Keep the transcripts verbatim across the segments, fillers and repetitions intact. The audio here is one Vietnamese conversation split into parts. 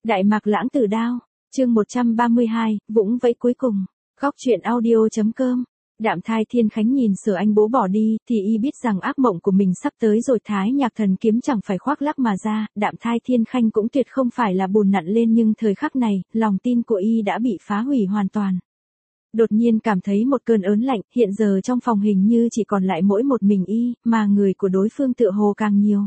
Đại Mạc Lãng Tử Đao, chương một trăm ba mươi hai, vũng vẫy cuối cùng. Góc truyện audio.com. Đạm Thai Thiên Khánh nhìn Sở Anh Bố bỏ đi, thì y biết rằng ác mộng của mình sắp tới rồi. Thái Nhạc Thần kiếm chẳng phải khoác lác mà ra, Đạm Thai Thiên Khanh cũng tuyệt không phải là bùn nặn lên, nhưng thời khắc này, lòng tin của y đã bị phá hủy hoàn toàn. Đột nhiên cảm thấy một cơn ớn lạnh, hiện giờ trong phòng hình như chỉ còn lại mỗi một mình y, mà người của đối phương tựa hồ càng nhiều.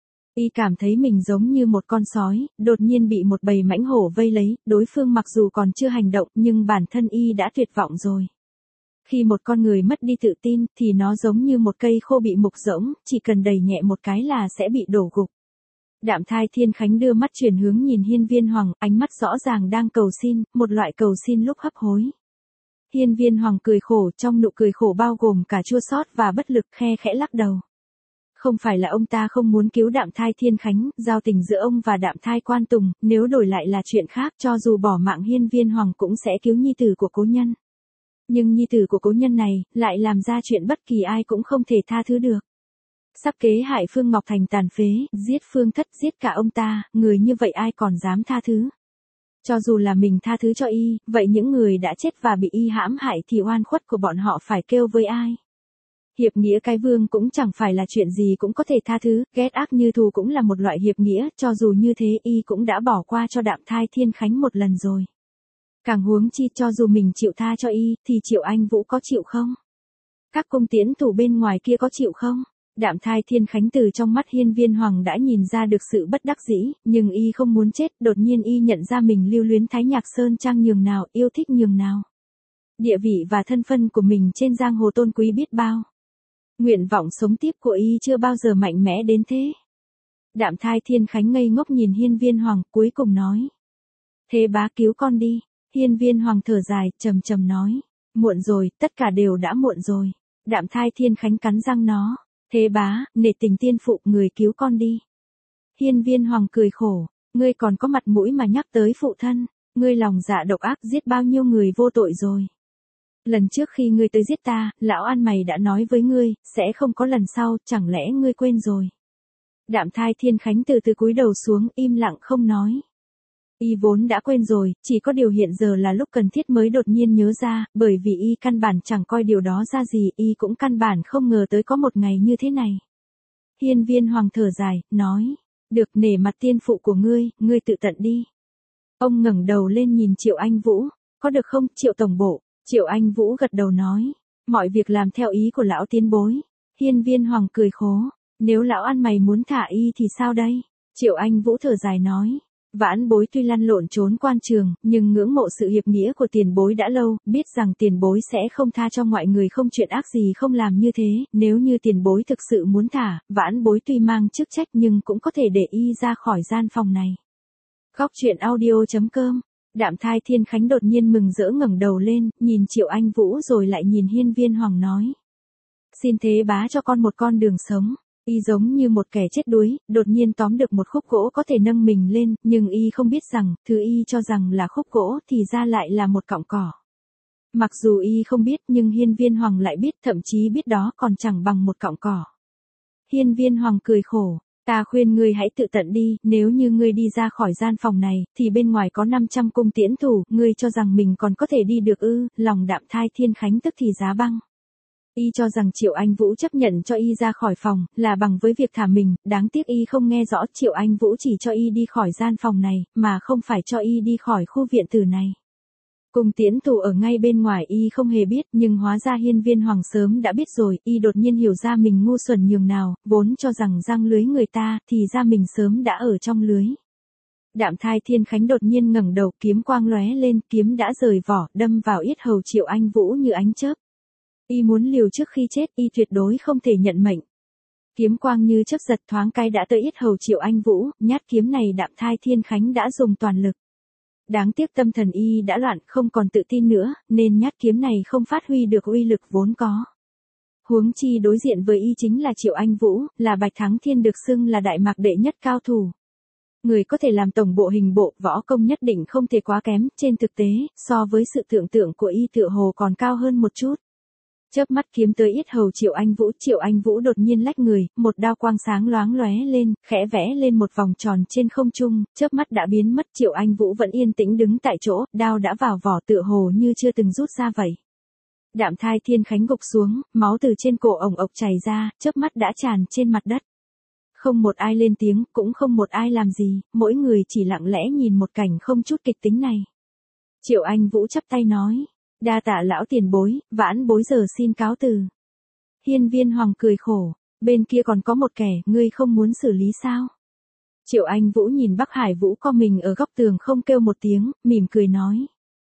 Y cảm thấy mình giống như một con sói, đột nhiên bị một bầy mãnh hổ vây lấy, đối phương mặc dù còn chưa hành động nhưng bản thân y đã tuyệt vọng rồi. Khi một con người mất đi tự tin thì nó giống như một cây khô bị mục rỗng, chỉ cần đẩy nhẹ một cái là sẽ bị đổ gục. Đạm Thai Thiên Khánh đưa mắt chuyển hướng nhìn Hiên Viên Hoàng, ánh mắt rõ ràng đang cầu xin, một loại cầu xin lúc hấp hối. Hiên Viên Hoàng cười khổ, trong nụ cười khổ bao gồm cả chua xót và bất lực, khe khẽ lắc đầu. Không phải là ông ta không muốn cứu Đạm Thai Thiên Khánh, giao tình giữa ông và Đạm Thai Quan Tùng, nếu đổi lại là chuyện khác, cho dù bỏ mạng Hiên Viên Hoàng cũng sẽ cứu nhi tử của cố nhân. Nhưng nhi tử của cố nhân này, lại làm ra chuyện bất kỳ ai cũng không thể tha thứ được. Sắp kế hại Phương Ngọc Thành tàn phế, giết Phương Thất, giết cả ông ta, người như vậy ai còn dám tha thứ. Cho dù là mình tha thứ cho y, vậy những người đã chết và bị y hãm hại thì oan khuất của bọn họ phải kêu với ai? Hiệp nghĩa cái vương cũng chẳng phải là chuyện gì cũng có thể tha thứ, ghét ác như thù cũng là một loại hiệp nghĩa, cho dù như thế y cũng đã bỏ qua cho Đạm Thai Thiên Khánh một lần rồi. Càng huống chi cho dù mình chịu tha cho y, thì Triệu Anh Vũ có chịu không? Các cung tiễn thủ bên ngoài kia có chịu không? Đạm Thai Thiên Khánh từ trong mắt Hiên Viên Hoàng đã nhìn ra được sự bất đắc dĩ, nhưng y không muốn chết, đột nhiên y nhận ra mình lưu luyến Thái Nhạc Sơn Trang nhường nào, yêu thích nhường nào. Địa vị và thân phận của mình trên giang hồ tôn quý biết bao. Nguyện vọng sống tiếp của y chưa bao giờ mạnh mẽ đến thế. Đạm Thai Thiên Khánh ngây ngốc nhìn Hiên Viên Hoàng, cuối cùng nói. Thế bá cứu con đi. Hiên Viên Hoàng thở dài, trầm trầm nói. Muộn rồi, tất cả đều đã muộn rồi. Đạm Thai Thiên Khánh cắn răng nó. Thế bá, nể tình tiên phụ, người cứu con đi. Hiên Viên Hoàng cười khổ. Ngươi còn có mặt mũi mà nhắc tới phụ thân. Ngươi lòng dạ độc ác, giết bao nhiêu người vô tội rồi. Lần trước khi ngươi tới giết ta, lão ăn mày đã nói với ngươi, sẽ không có lần sau, chẳng lẽ ngươi quên rồi. Đạm Thai Thiên Khánh từ từ cúi đầu xuống, im lặng không nói. Y vốn đã quên rồi, chỉ có điều hiện giờ là lúc cần thiết mới đột nhiên nhớ ra, bởi vì y căn bản chẳng coi điều đó ra gì, y cũng căn bản không ngờ tới có một ngày như thế này. Hiên Viên Hoàng thở dài, nói, được, nể mặt tiên phụ của ngươi, ngươi tự tận đi. Ông ngẩng đầu lên nhìn Triệu Anh Vũ, có được không, Triệu Tổng Bộ? Triệu Anh Vũ gật đầu nói, mọi việc làm theo ý của lão tiên bối. Hiên Viên Hoàng cười khố, nếu lão ăn mày muốn thả y thì sao đây? Triệu Anh Vũ thở dài nói, vãn bối tuy lăn lộn trốn quan trường, nhưng ngưỡng mộ sự hiệp nghĩa của tiền bối đã lâu, biết rằng tiền bối sẽ không tha cho ngoại người không chuyện ác gì không làm như thế, nếu như tiền bối thực sự muốn thả, vãn bối tuy mang chức trách nhưng cũng có thể để y ra khỏi gian phòng này. Góc truyện audio.com. Đạm Thai Thiên Khánh đột nhiên mừng rỡ ngẩng đầu lên, nhìn Triệu Anh Vũ rồi lại nhìn Hiên Viên Hoàng nói. Xin thế bá cho con một con đường sống. Y giống như một kẻ chết đuối, đột nhiên tóm được một khúc gỗ có thể nâng mình lên, nhưng y không biết rằng, thứ y cho rằng là khúc gỗ thì ra lại là một cọng cỏ. Mặc dù y không biết nhưng Hiên Viên Hoàng lại biết, thậm chí biết đó còn chẳng bằng một cọng cỏ. Hiên Viên Hoàng cười khổ. Ta khuyên ngươi hãy tự tận đi, nếu như ngươi đi ra khỏi gian phòng này, thì bên ngoài có năm trăm cung tiễn thủ, ngươi cho rằng mình còn có thể đi được ư? Lòng Đạm Thai Thiên Khánh tức thì giá băng. Y cho rằng Triệu Anh Vũ chấp nhận cho y ra khỏi phòng, là bằng với việc thả mình, đáng tiếc y không nghe rõ, Triệu Anh Vũ chỉ cho y đi khỏi gian phòng này, mà không phải cho y đi khỏi khu viện tử này. Cung tiễn thủ ở ngay bên ngoài y không hề biết, nhưng hóa ra Hiên Viên Hoàng sớm đã biết rồi, y đột nhiên hiểu ra mình ngu xuẩn nhường nào, vốn cho rằng giăng lưới người ta, thì ra mình sớm đã ở trong lưới. Đạm Thai Thiên Khánh đột nhiên ngẩng đầu, kiếm quang lóe lên, kiếm đã rời vỏ, đâm vào yết hầu Triệu Anh Vũ như ánh chớp. Y muốn liều trước khi chết, y tuyệt đối không thể nhận mệnh. Kiếm quang như chớp giật thoáng cái đã tới yết hầu Triệu Anh Vũ, nhát kiếm này Đạm Thai Thiên Khánh đã dùng toàn lực. Đáng tiếc tâm thần y đã loạn, không còn tự tin nữa, nên nhát kiếm này không phát huy được uy lực vốn có. Huống chi đối diện với y chính là Triệu Anh Vũ, là Bạch Thắng Thiên được xưng là Đại Mạc đệ nhất cao thủ. Người có thể làm tổng bộ hình bộ, võ công nhất định không thể quá kém, trên thực tế, so với sự tưởng tượng của y tựa hồ còn cao hơn một chút. Chớp mắt kiếm tới yết hầu Triệu Anh Vũ, Triệu Anh Vũ đột nhiên lách người, một đao quang sáng loáng lóe lên, khẽ vẽ lên một vòng tròn trên không trung, chớp mắt đã biến mất. Triệu Anh Vũ vẫn yên tĩnh đứng tại chỗ, đao đã vào vỏ tựa hồ như chưa từng rút ra vậy. Đạm Thai Thiên Khánh gục xuống, máu từ trên cổ ồng ộc chảy ra, chớp mắt đã tràn trên mặt đất. Không một ai lên tiếng, cũng không một ai làm gì, mỗi người chỉ lặng lẽ nhìn một cảnh không chút kịch tính này. Triệu Anh Vũ chắp tay nói, đa tạ lão tiền bối, vãn bối giờ xin cáo từ. Hiên Viên Hoàng cười khổ, bên kia còn có một kẻ, ngươi không muốn xử lý sao? Triệu Anh Vũ nhìn Bắc Hải Vũ co mình ở góc tường không kêu một tiếng, mỉm cười nói.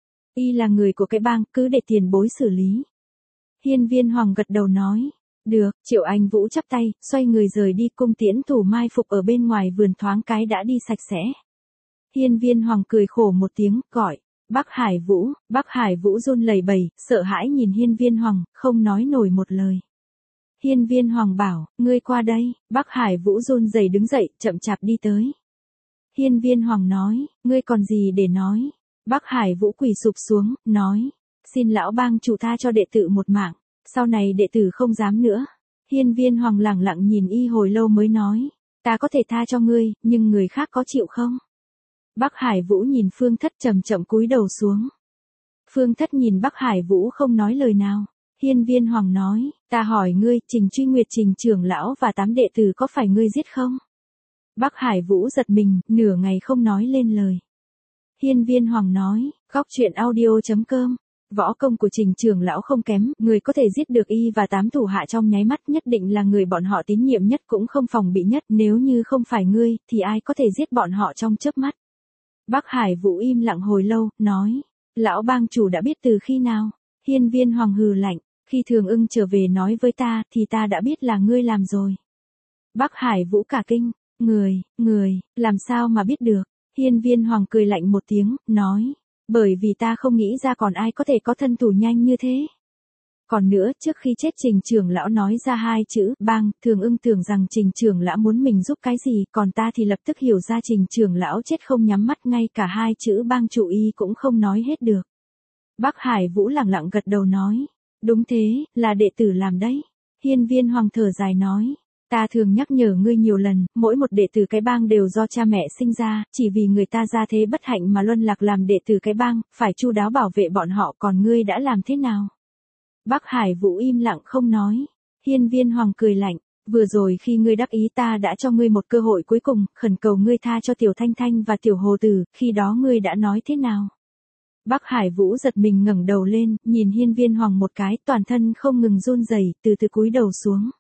Y là người của cái bang, cứ để tiền bối xử lý. Hiên Viên Hoàng gật đầu nói. Được, Triệu Anh Vũ chắp tay, xoay người rời đi. Cung tiễn thủ mai phục ở bên ngoài vườn thoáng cái đã đi sạch sẽ. Hiên Viên Hoàng cười khổ một tiếng, gọi. Bắc Hải Vũ, Bắc Hải Vũ run lẩy bẩy, sợ hãi nhìn Hiên Viên Hoàng, không nói nổi một lời. Hiên Viên Hoàng bảo, ngươi qua đây. Bắc Hải Vũ run rẩy đứng dậy, chậm chạp đi tới. Hiên Viên Hoàng nói, ngươi còn gì để nói? Bắc Hải Vũ quỳ sụp xuống, nói, xin lão bang chủ tha cho đệ tử một mạng, sau này đệ tử không dám nữa. Hiên Viên Hoàng lẳng lặng nhìn y hồi lâu mới nói, ta có thể tha cho ngươi, nhưng người khác có chịu không? Bắc Hải Vũ nhìn Phương Thất chậm chậm cúi đầu xuống. Phương Thất nhìn Bắc Hải Vũ không nói lời nào. Hiên Viên Hoàng nói, ta hỏi ngươi, Trình Truy Nguyệt Trình trưởng lão và tám đệ tử có phải ngươi giết không? Bắc Hải Vũ giật mình, nửa ngày không nói lên lời. Hiên Viên Hoàng nói, góc truyện audio chấm com, võ công của Trình trưởng lão không kém, người có thể giết được y và tám thủ hạ trong nháy mắt nhất định là người bọn họ tín nhiệm nhất cũng không phòng bị nhất, nếu như không phải ngươi, thì ai có thể giết bọn họ trong chớp mắt. Bắc Hải Vũ im lặng hồi lâu, nói, lão bang chủ đã biết từ khi nào? Hiên Viên Hoàng hừ lạnh, khi Thường Ưng trở về nói với ta, thì ta đã biết là ngươi làm rồi. Bắc Hải Vũ cả kinh, người, người, làm sao mà biết được? Hiên Viên Hoàng cười lạnh một tiếng, nói, bởi vì ta không nghĩ ra còn ai có thể có thân thủ nhanh như thế. Còn nữa, trước khi chết Trình trưởng lão nói ra hai chữ, bang, Thường Ưng tưởng rằng Trình trưởng lão muốn mình giúp cái gì, còn ta thì lập tức hiểu ra Trình trưởng lão chết không nhắm mắt, ngay cả hai chữ bang chủ y cũng không nói hết được. Bắc Hải Vũ lặng lặng gật đầu nói, đúng thế, là đệ tử làm đấy. Hiên Viên Hoàng thở dài nói, ta thường nhắc nhở ngươi nhiều lần, mỗi một đệ tử cái bang đều do cha mẹ sinh ra, chỉ vì người ta ra thế bất hạnh mà luân lạc làm đệ tử cái bang, phải chu đáo bảo vệ bọn họ, còn ngươi đã làm thế nào? Bắc Hải Vũ im lặng không nói. Hiên Viên Hoàng cười lạnh, vừa rồi khi ngươi đắc ý ta đã cho ngươi một cơ hội cuối cùng, khẩn cầu ngươi tha cho Tiểu Thanh Thanh và Tiểu Hồ Tử, khi đó ngươi đã nói thế nào? Bắc Hải Vũ giật mình ngẩng đầu lên, nhìn Hiên Viên Hoàng một cái, toàn thân không ngừng run rẩy, từ từ cúi đầu xuống.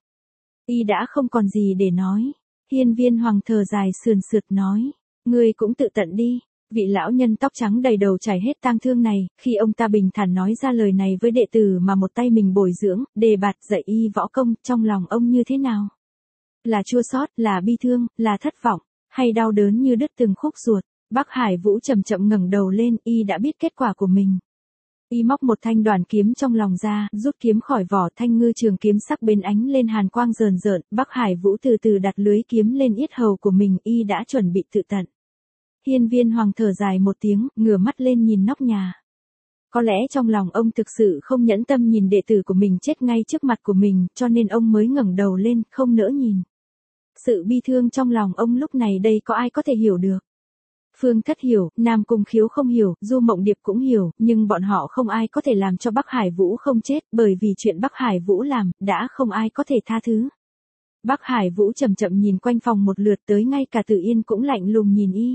Y đã không còn gì để nói. Hiên Viên Hoàng thở dài sườn sượt nói, ngươi cũng tự tận đi. Vị lão nhân tóc trắng đầy đầu trải hết tang thương này, khi ông ta bình thản nói ra lời này với đệ tử mà một tay mình bồi dưỡng, đề bạt dạy y võ công, trong lòng ông như thế nào? Là chua xót, là bi thương, là thất vọng, hay đau đớn như đứt từng khúc ruột? Bắc Hải Vũ chậm chậm ngẩng đầu lên, y đã biết kết quả của mình. Y móc một thanh đoàn kiếm trong lòng ra, rút kiếm khỏi vỏ, thanh ngư trường kiếm sắc bén ánh lên hàn quang rờn rợn. Bắc Hải Vũ từ từ đặt lưới kiếm lên yết hầu của mình, y đã chuẩn bị tự tận. Hiên Viên Hoàng thở dài một tiếng, ngửa mắt lên nhìn nóc nhà. Có lẽ trong lòng ông thực sự không nhẫn tâm nhìn đệ tử của mình chết ngay trước mặt của mình, cho nên ông mới ngẩng đầu lên, không nỡ nhìn. Sự bi thương trong lòng ông lúc này đây có ai có thể hiểu được. Phương Thất hiểu, Nam Cung Khiếu không hiểu, Du Mộng Điệp cũng hiểu, nhưng bọn họ không ai có thể làm cho Bắc Hải Vũ không chết, bởi vì chuyện Bắc Hải Vũ làm, đã không ai có thể tha thứ. Bắc Hải Vũ chậm chậm nhìn quanh phòng một lượt, tới ngay cả Tử Yên cũng lạnh lùng nhìn y.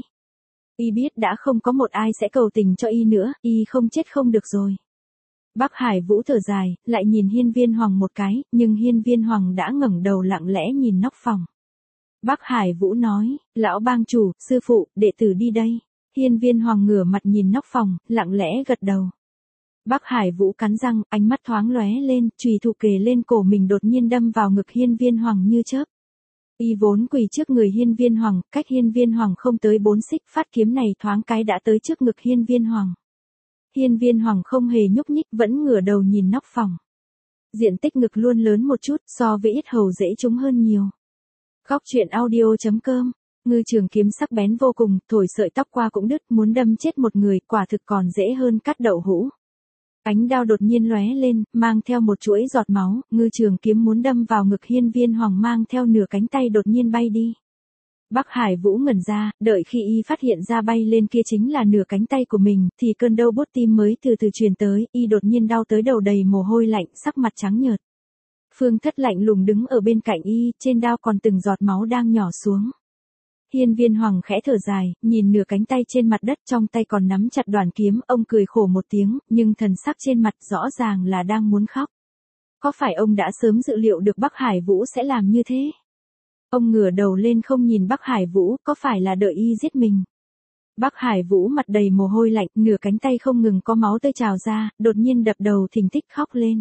Y biết đã không có một ai sẽ cầu tình cho y nữa, y không chết không được rồi. Bắc Hải Vũ thở dài, lại nhìn Hiên Viên Hoàng một cái, nhưng Hiên Viên Hoàng đã ngẩng đầu lặng lẽ nhìn nóc phòng. Bắc Hải Vũ nói, lão bang chủ, sư phụ, đệ tử đi đây. Hiên Viên Hoàng ngửa mặt nhìn nóc phòng, lặng lẽ gật đầu. Bắc Hải Vũ cắn răng, ánh mắt thoáng lóe lên, chùy thủ kề lên cổ mình đột nhiên đâm vào ngực Hiên Viên Hoàng như chớp. Y vốn quỳ trước người Hiên Viên Hoàng, cách Hiên Viên Hoàng không tới bốn xích, phát kiếm này thoáng cái đã tới trước ngực Hiên Viên Hoàng. Hiên Viên Hoàng không hề nhúc nhích, vẫn ngửa đầu nhìn nóc phòng. Diện tích ngực luôn lớn một chút, so với yết hầu dễ trúng hơn nhiều. Góc truyện audio chấm com, ngư trường kiếm sắc bén vô cùng, thổi sợi tóc qua cũng đứt, muốn đâm chết một người, quả thực còn dễ hơn cắt đậu hũ. Ánh đao đột nhiên lóe lên, mang theo một chuỗi giọt máu, ngư trường kiếm muốn đâm vào ngực Hiên Viên Hoàng mang theo nửa cánh tay đột nhiên bay đi. Bắc Hải Vũ ngẩn ra, đợi khi y phát hiện ra bay lên kia chính là nửa cánh tay của mình, thì cơn đau buốt tim mới từ từ truyền tới, y đột nhiên đau tới đầu đầy mồ hôi lạnh, sắc mặt trắng nhợt. Phương Thất lạnh lùng đứng ở bên cạnh y, trên đao còn từng giọt máu đang nhỏ xuống. Hiên Viên Hoàng khẽ thở dài, nhìn nửa cánh tay trên mặt đất, trong tay còn nắm chặt đoàn kiếm, ông cười khổ một tiếng, nhưng thần sắc trên mặt rõ ràng là đang muốn khóc. Có phải ông đã sớm dự liệu được Bắc Hải Vũ sẽ làm như thế? Ông ngửa đầu lên không nhìn Bắc Hải Vũ, có phải là đợi y giết mình? Bắc Hải Vũ mặt đầy mồ hôi lạnh, nửa cánh tay không ngừng có máu tươi trào ra, đột nhiên đập đầu thình thịch khóc lên.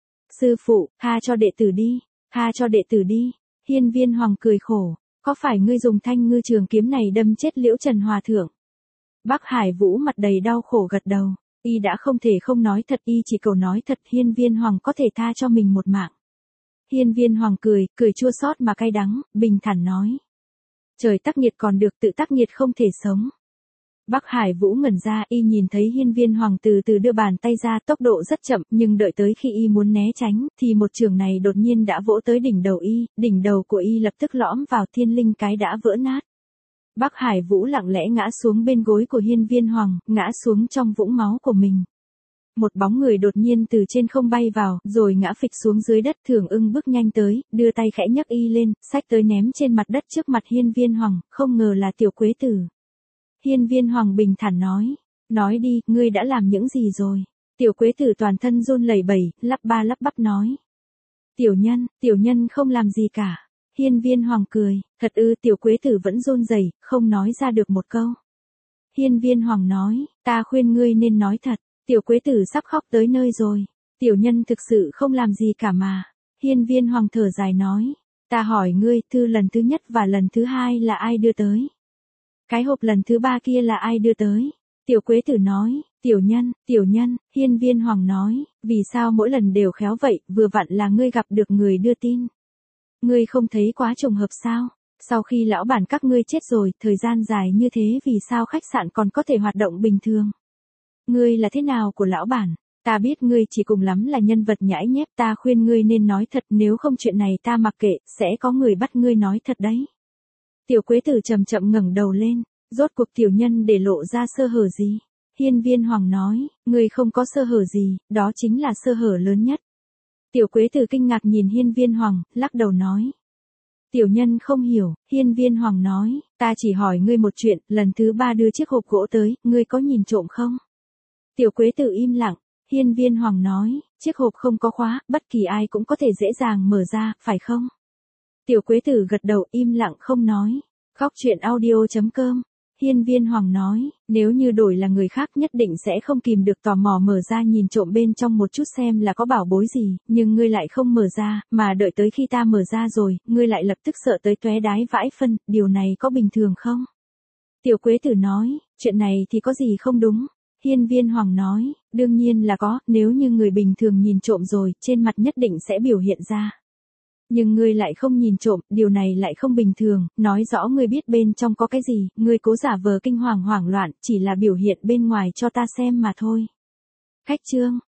Sư phụ, tha cho đệ tử đi, tha cho đệ tử đi. Hiên Viên Hoàng cười khổ, có phải ngươi dùng thanh ngư trường kiếm này đâm chết Liễu Trần Hòa Thượng? Bắc Hải Vũ mặt đầy đau khổ gật đầu, y đã không thể không nói thật, y chỉ cầu nói thật Hiên Viên Hoàng có thể tha cho mình một mạng. Hiên Viên Hoàng cười, cười chua xót mà cay đắng, bình thản nói. Trời tác nghiệt còn được, tự tác nghiệt không thể sống. Bắc Hải Vũ ngẩn ra, y nhìn thấy Hiên Viên Hoàng từ từ đưa bàn tay ra, tốc độ rất chậm, nhưng đợi tới khi y muốn né tránh, thì một chưởng này đột nhiên đã vỗ tới đỉnh đầu y, đỉnh đầu của y lập tức lõm vào thiên linh cái đã vỡ nát. Bắc Hải Vũ lặng lẽ ngã xuống bên gối của Hiên Viên Hoàng, ngã xuống trong vũng máu của mình. Một bóng người đột nhiên từ trên không bay vào, rồi ngã phịch xuống dưới đất. Thường Ưng bước nhanh tới, đưa tay khẽ nhấc y lên, xách tới ném trên mặt đất trước mặt Hiên Viên Hoàng, không ngờ là Tiểu Quế Tử. Hiên Viên Hoàng bình thản nói, nói đi, ngươi đã làm những gì rồi? Tiểu Quế Tử toàn thân run lẩy bẩy, lắp ba lắp bắp nói. Tiểu nhân, tiểu nhân không làm gì cả. Hiên Viên Hoàng cười, thật ư? Tiểu Quế Tử vẫn run rẩy, không nói ra được một câu. Hiên Viên Hoàng nói, ta khuyên ngươi nên nói thật. Tiểu Quế Tử sắp khóc tới nơi rồi. Tiểu nhân thực sự không làm gì cả mà. Hiên Viên Hoàng thở dài nói, ta hỏi ngươi, thư lần thứ nhất và lần thứ hai là ai đưa tới? Cái hộp lần thứ ba kia là ai đưa tới? Tiểu Quế Tử nói, tiểu nhân, tiểu nhân. Hiên Viên Hoàng nói, vì sao mỗi lần đều khéo vậy, vừa vặn là ngươi gặp được người đưa tin. Ngươi không thấy quá trùng hợp sao? Sau khi lão bản các ngươi chết rồi, thời gian dài như thế vì sao khách sạn còn có thể hoạt động bình thường? Ngươi là thế nào của lão bản? Ta biết ngươi chỉ cùng lắm là nhân vật nhãi nhép, ta khuyên ngươi nên nói thật, nếu không chuyện này ta mặc kệ, sẽ có người bắt ngươi nói thật đấy. Tiểu Quế Tử chậm chậm ngẩng đầu lên, rốt cuộc tiểu nhân để lộ ra sơ hở gì? Hiên Viên Hoàng nói, ngươi không có sơ hở gì, đó chính là sơ hở lớn nhất. Tiểu Quế Tử kinh ngạc nhìn Hiên Viên Hoàng, lắc đầu nói. Tiểu nhân không hiểu. Hiên Viên Hoàng nói, ta chỉ hỏi ngươi một chuyện, lần thứ ba đưa chiếc hộp gỗ tới, ngươi có nhìn trộm không? Tiểu Quế Tử im lặng. Hiên Viên Hoàng nói, chiếc hộp không có khóa, bất kỳ ai cũng có thể dễ dàng mở ra, phải không? Tiểu Quế Tử gật đầu, im lặng không nói. Khóc chuyện audio chấm com. Hiên Viên Hoàng nói, nếu như đổi là người khác nhất định sẽ không kìm được tò mò mở ra nhìn trộm bên trong một chút xem là có bảo bối gì, nhưng ngươi lại không mở ra, mà đợi tới khi ta mở ra rồi, ngươi lại lập tức sợ tới tóe đái vãi phân, điều này có bình thường không? Tiểu Quế Tử nói, chuyện này thì có gì không đúng? Hiên Viên Hoàng nói, đương nhiên là có, nếu như người bình thường nhìn trộm rồi, trên mặt nhất định sẽ biểu hiện ra. Nhưng ngươi lại không nhìn trộm, điều này lại không bình thường, nói rõ ngươi biết bên trong có cái gì, ngươi cố giả vờ kinh hoàng hoảng loạn, chỉ là biểu hiện bên ngoài cho ta xem mà thôi. Khách chương